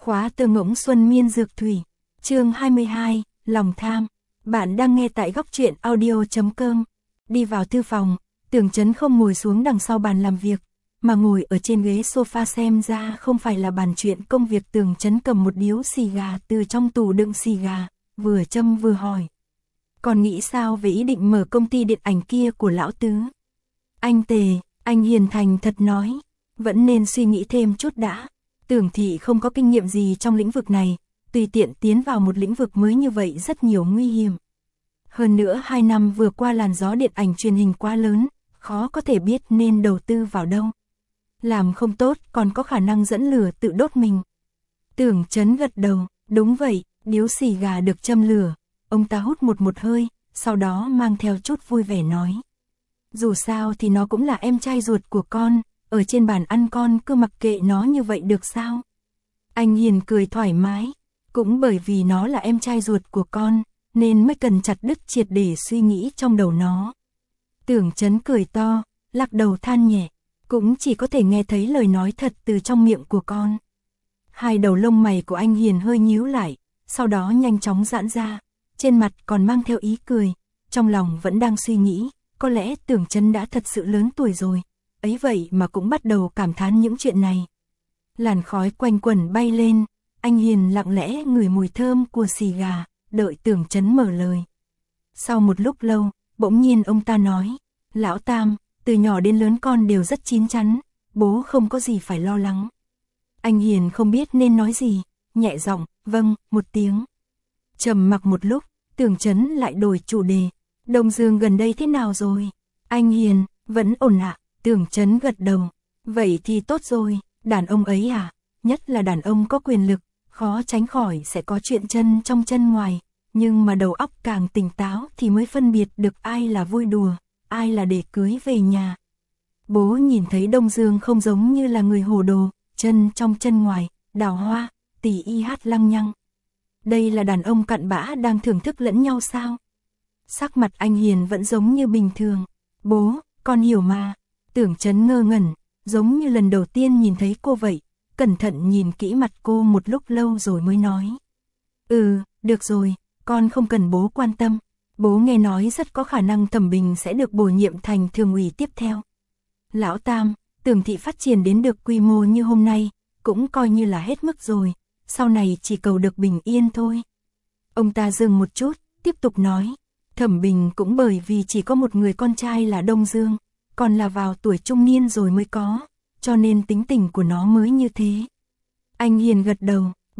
Khóa Tơ Ngỗng Xuân Miên Dược Thủy, chương 22, Lòng Tham. Bạn đang nghe tại góc truyện audio.com. Đi vào thư phòng, Tưởng Chấn không ngồi xuống đằng sau bàn làm việc, mà ngồi ở trên ghế sofa. Xem ra không phải là bàn chuyện công việc. Tưởng Chấn cầm một điếu xì gà từ trong tủ đựng xì gà, vừa châm vừa hỏi. Còn nghĩ sao về ý định mở công ty điện ảnh kia của lão tứ? Anh Tề, anh hiền thành thật nói, vẫn nên suy nghĩ thêm chút đã. Tưởng thị không có kinh nghiệm gì trong lĩnh vực này, tùy tiện tiến vào một lĩnh vực mới như vậy rất nhiều nguy hiểm. Hơn nữa 2 năm vừa qua làn gió điện ảnh truyền hình quá lớn, khó có thể biết nên đầu tư vào đâu. Làm không tốt còn có khả năng dẫn lửa tự đốt mình. Tưởng Chấn gật đầu, đúng vậy. Điếu xì gà được châm lửa, ông ta hút một hơi, sau đó mang theo chút vui vẻ nói. Dù sao thì nó cũng là em trai ruột của con, ở trên bàn ăn con cứ mặc kệ nó như vậy được sao? Anh Hiền cười thoải mái, cũng bởi vì nó là em trai ruột của con, nên mới cần chặt đứt triệt để suy nghĩ trong đầu nó. Tưởng Chấn cười to, lắc đầu than nhẹ, cũng chỉ có thể nghe thấy lời nói thật từ trong miệng của con. Hai đầu lông mày của anh Hiền hơi nhíu lại, sau đó nhanh chóng giãn ra, trên mặt còn mang theo ý cười, trong lòng vẫn đang suy nghĩ, có lẽ Tưởng Chấn đã thật sự lớn tuổi rồi, ấy vậy mà cũng bắt đầu cảm thán những chuyện này. Làn khói quanh quẩn bay lên, anh Hiền lặng lẽ ngửi mùi thơm của xì gà, đợi Tưởng Chấn mở lời. Sau một lúc lâu, bỗng nhiên ông ta nói, Lão Tam, từ nhỏ đến lớn con đều rất chín chắn, bố không có gì phải lo lắng. Anh Hiền không biết nên nói gì, nhẹ giọng, vâng, một tiếng. Trầm mặc một lúc, Tưởng Chấn lại đổi chủ đề. Đông Dương gần đây thế nào rồi? Anh Hiền, vẫn ổn ạ. Tưởng Chấn gật đầu. Vậy thì tốt rồi, đàn ông ấy à? Nhất là đàn ông có quyền lực, khó tránh khỏi sẽ có chuyện chân trong chân ngoài. Nhưng mà đầu óc càng tỉnh táo thì mới phân biệt được ai là vui đùa, ai là để cưới về nhà. Bố nhìn thấy Đông Dương không giống như là người hồ đồ, chân trong chân ngoài, đào hoa, tỉ y hát lăng nhăng. Đây là đàn ông cặn bã đang thưởng thức lẫn nhau sao? Sắc mặt anh Hiền vẫn giống như bình thường. Bố, con hiểu mà. Tưởng Chấn ngơ ngẩn, giống như lần đầu tiên nhìn thấy cô vậy, cẩn thận nhìn kỹ mặt cô một lúc lâu rồi mới nói. Được rồi, con không cần bố quan tâm. Bố nghe nói rất có khả năng Thẩm Bình sẽ được bổ nhiệm thành thường ủy tiếp theo. Lão Tam, Tưởng thị phát triển đến được quy mô như hôm nay, cũng coi như là hết mức rồi, sau này chỉ cầu được bình yên thôi. Ông ta dừng một chút, tiếp tục nói, Thẩm Bình cũng bởi vì chỉ có một người con trai là Đông Dương, còn là vào tuổi trung niên rồi mới có, cho nên tính tình của nó mới như thế. Anh Hiền gật đầu,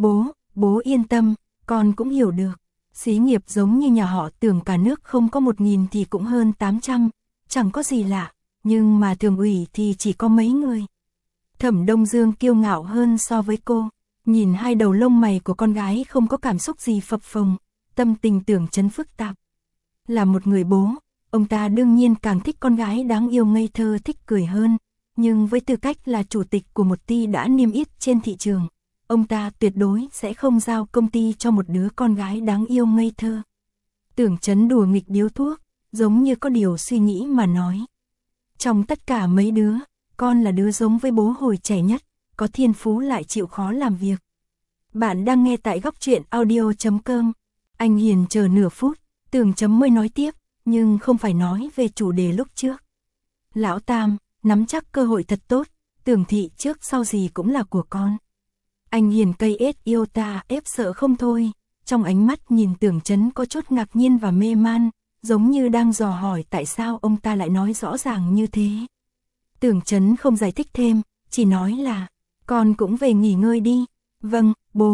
bố yên tâm, con cũng hiểu được, xí nghiệp giống như nhà họ Tưởng cả nước không có 1.000 thì cũng hơn 800, chẳng có gì lạ. Nhưng mà thường ủy thì chỉ có mấy người. Thẩm Đông Dương kiêu ngạo hơn so với cô, nhìn hai đầu lông mày của con gái không có cảm xúc gì phập phồng, tâm tình Tưởng Chấn phức tạp. Là một người bố, ông ta đương nhiên càng thích con gái đáng yêu ngây thơ thích cười hơn, nhưng với tư cách là chủ tịch của một ty đã niêm yết trên thị trường, ông ta tuyệt đối sẽ không giao công ty cho một đứa con gái đáng yêu ngây thơ. Tưởng Chấn đùa nghịch điếu thuốc, giống như có điều suy nghĩ mà nói. Trong tất cả mấy đứa, con là đứa giống với bố hồi trẻ nhất, có thiên phú lại chịu khó làm việc. Bạn đang nghe tại góc truyện audio.com. Anh Hiền chờ nửa phút, Tưởng Chấm mới nói tiếp, nhưng không phải nói về chủ đề lúc trước. Lão Tam, nắm chắc cơ hội thật tốt, Tưởng thị trước sau gì cũng là của con. Anh Hiền cây ết yêu ta ép sợ không thôi, trong ánh mắt nhìn Tưởng Chấn có chút ngạc nhiên và mê man, giống như đang dò hỏi tại sao ông ta lại nói rõ ràng như thế. Tưởng Chấn không giải thích thêm, chỉ nói là, con cũng về nghỉ ngơi đi. Vâng,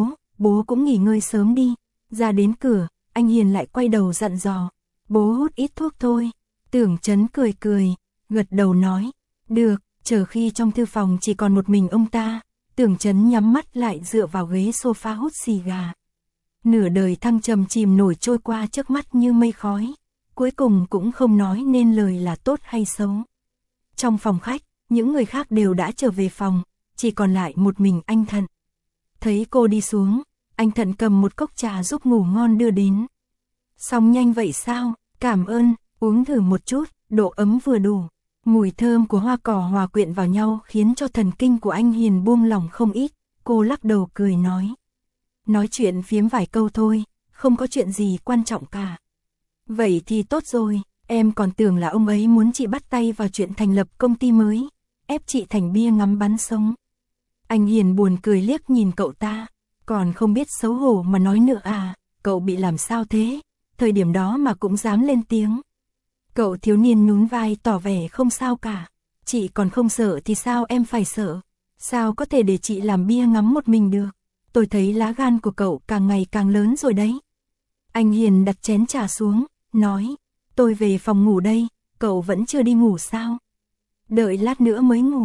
bố cũng nghỉ ngơi sớm đi. Ra đến cửa, anh Hiền lại quay đầu dặn dò, bố hút ít thuốc thôi. Tưởng Chấn cười, gật đầu nói, được. Chờ khi trong thư phòng chỉ còn một mình ông ta, Tưởng Chấn nhắm mắt lại dựa vào ghế sofa hút xì gà. Nửa đời thăng trầm chìm nổi trôi qua trước mắt như mây khói, cuối cùng cũng không nói nên lời là tốt hay xấu. Trong phòng khách, những người khác đều đã trở về phòng, chỉ còn lại một mình anh Thận. Thấy cô đi xuống, anh Thận cầm một cốc trà giúp ngủ ngon đưa đến. Xong nhanh vậy sao? Cảm ơn, uống thử một chút, độ ấm vừa đủ. Mùi thơm của hoa cỏ hòa quyện vào nhau khiến cho thần kinh của anh Hiền buông lỏng không ít. Cô lắc đầu cười nói, nói chuyện phiếm vài câu thôi, không có chuyện gì quan trọng cả. Vậy thì tốt rồi, em còn tưởng là ông ấy muốn chị bắt tay vào chuyện thành lập công ty mới, ép chị thành bia ngắm bắn sống. Anh Hiền buồn cười liếc nhìn cậu ta, còn không biết xấu hổ mà nói nữa à, cậu bị làm sao thế, thời điểm đó mà cũng dám lên tiếng. Cậu thiếu niên nhún vai tỏ vẻ không sao cả, chị còn không sợ thì sao em phải sợ, sao có thể để chị làm bia ngắm một mình được, tôi thấy lá gan của cậu càng ngày càng lớn rồi đấy. Anh Hiền đặt chén trà xuống, nói, tôi về phòng ngủ đây, cậu vẫn chưa đi ngủ sao? Đợi lát nữa mới ngủ,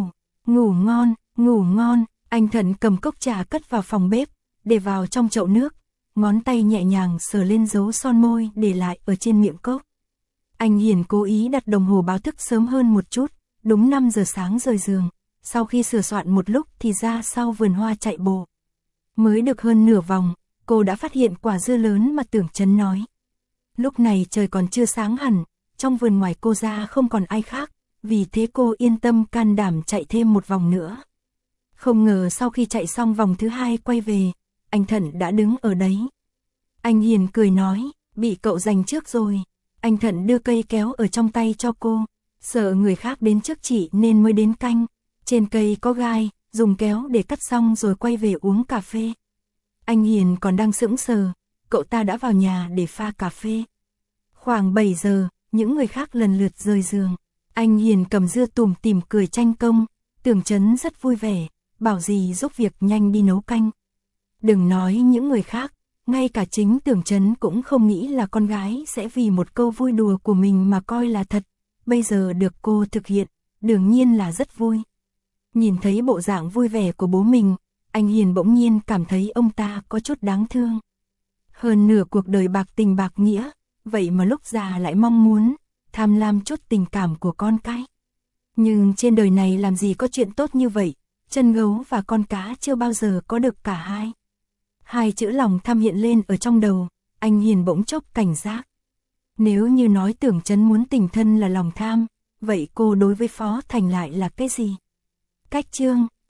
ngủ ngon, anh Thận cầm cốc trà cất vào phòng bếp, để vào trong chậu nước, ngón tay nhẹ nhàng sờ lên dấu son môi để lại ở trên miệng cốc. Anh Hiền cố ý đặt đồng hồ báo thức sớm hơn một chút, đúng 5 giờ sáng rời giường, sau khi sửa soạn một lúc thì ra sau vườn hoa chạy bộ. Mới được hơn nửa vòng, cô đã phát hiện quả dưa lớn mà Tưởng Chấn nói. Lúc này trời còn chưa sáng hẳn, trong vườn ngoài cô ra không còn ai khác, vì thế cô yên tâm can đảm chạy thêm một vòng nữa. Không ngờ sau khi chạy xong vòng thứ 2 quay về, anh Thận đã đứng ở đấy. Anh Hiền cười nói, bị cậu giành trước rồi. Anh Thận đưa cây kéo ở trong tay cho cô, sợ người khác đến trước chị nên mới đến canh. Trên cây có gai, dùng kéo để cắt xong rồi quay về uống cà phê. Anh Hiền còn đang sững sờ, cậu ta đã vào nhà để pha cà phê. Khoảng 7 giờ, những người khác lần lượt rời giường. Anh Hiền cầm dưa tủm tỉm cười tranh công, Tưởng Chấn rất vui vẻ, bảo dì giúp việc nhanh đi nấu canh. Đừng nói những người khác, ngay cả chính Tưởng Chấn cũng không nghĩ là con gái sẽ vì một câu vui đùa của mình mà coi là thật. Bây giờ được cô thực hiện, đương nhiên là rất vui. Nhìn thấy bộ dạng vui vẻ của bố mình, anh Hiền bỗng nhiên cảm thấy ông ta có chút đáng thương. Hơn nửa cuộc đời bạc tình bạc nghĩa, vậy mà lúc già lại mong muốn, tham lam chút tình cảm của con cái. Nhưng trên đời này làm gì có chuyện tốt như vậy, chân gấu và con cá chưa bao giờ có được cả hai. Hai chữ lòng tham hiện lên ở trong đầu, anh Hiền bỗng chốc cảnh giác. Nếu như nói Tưởng Chấn muốn tình thân là lòng tham, vậy cô đối với Phó Thành lại là cái gì? Cách chương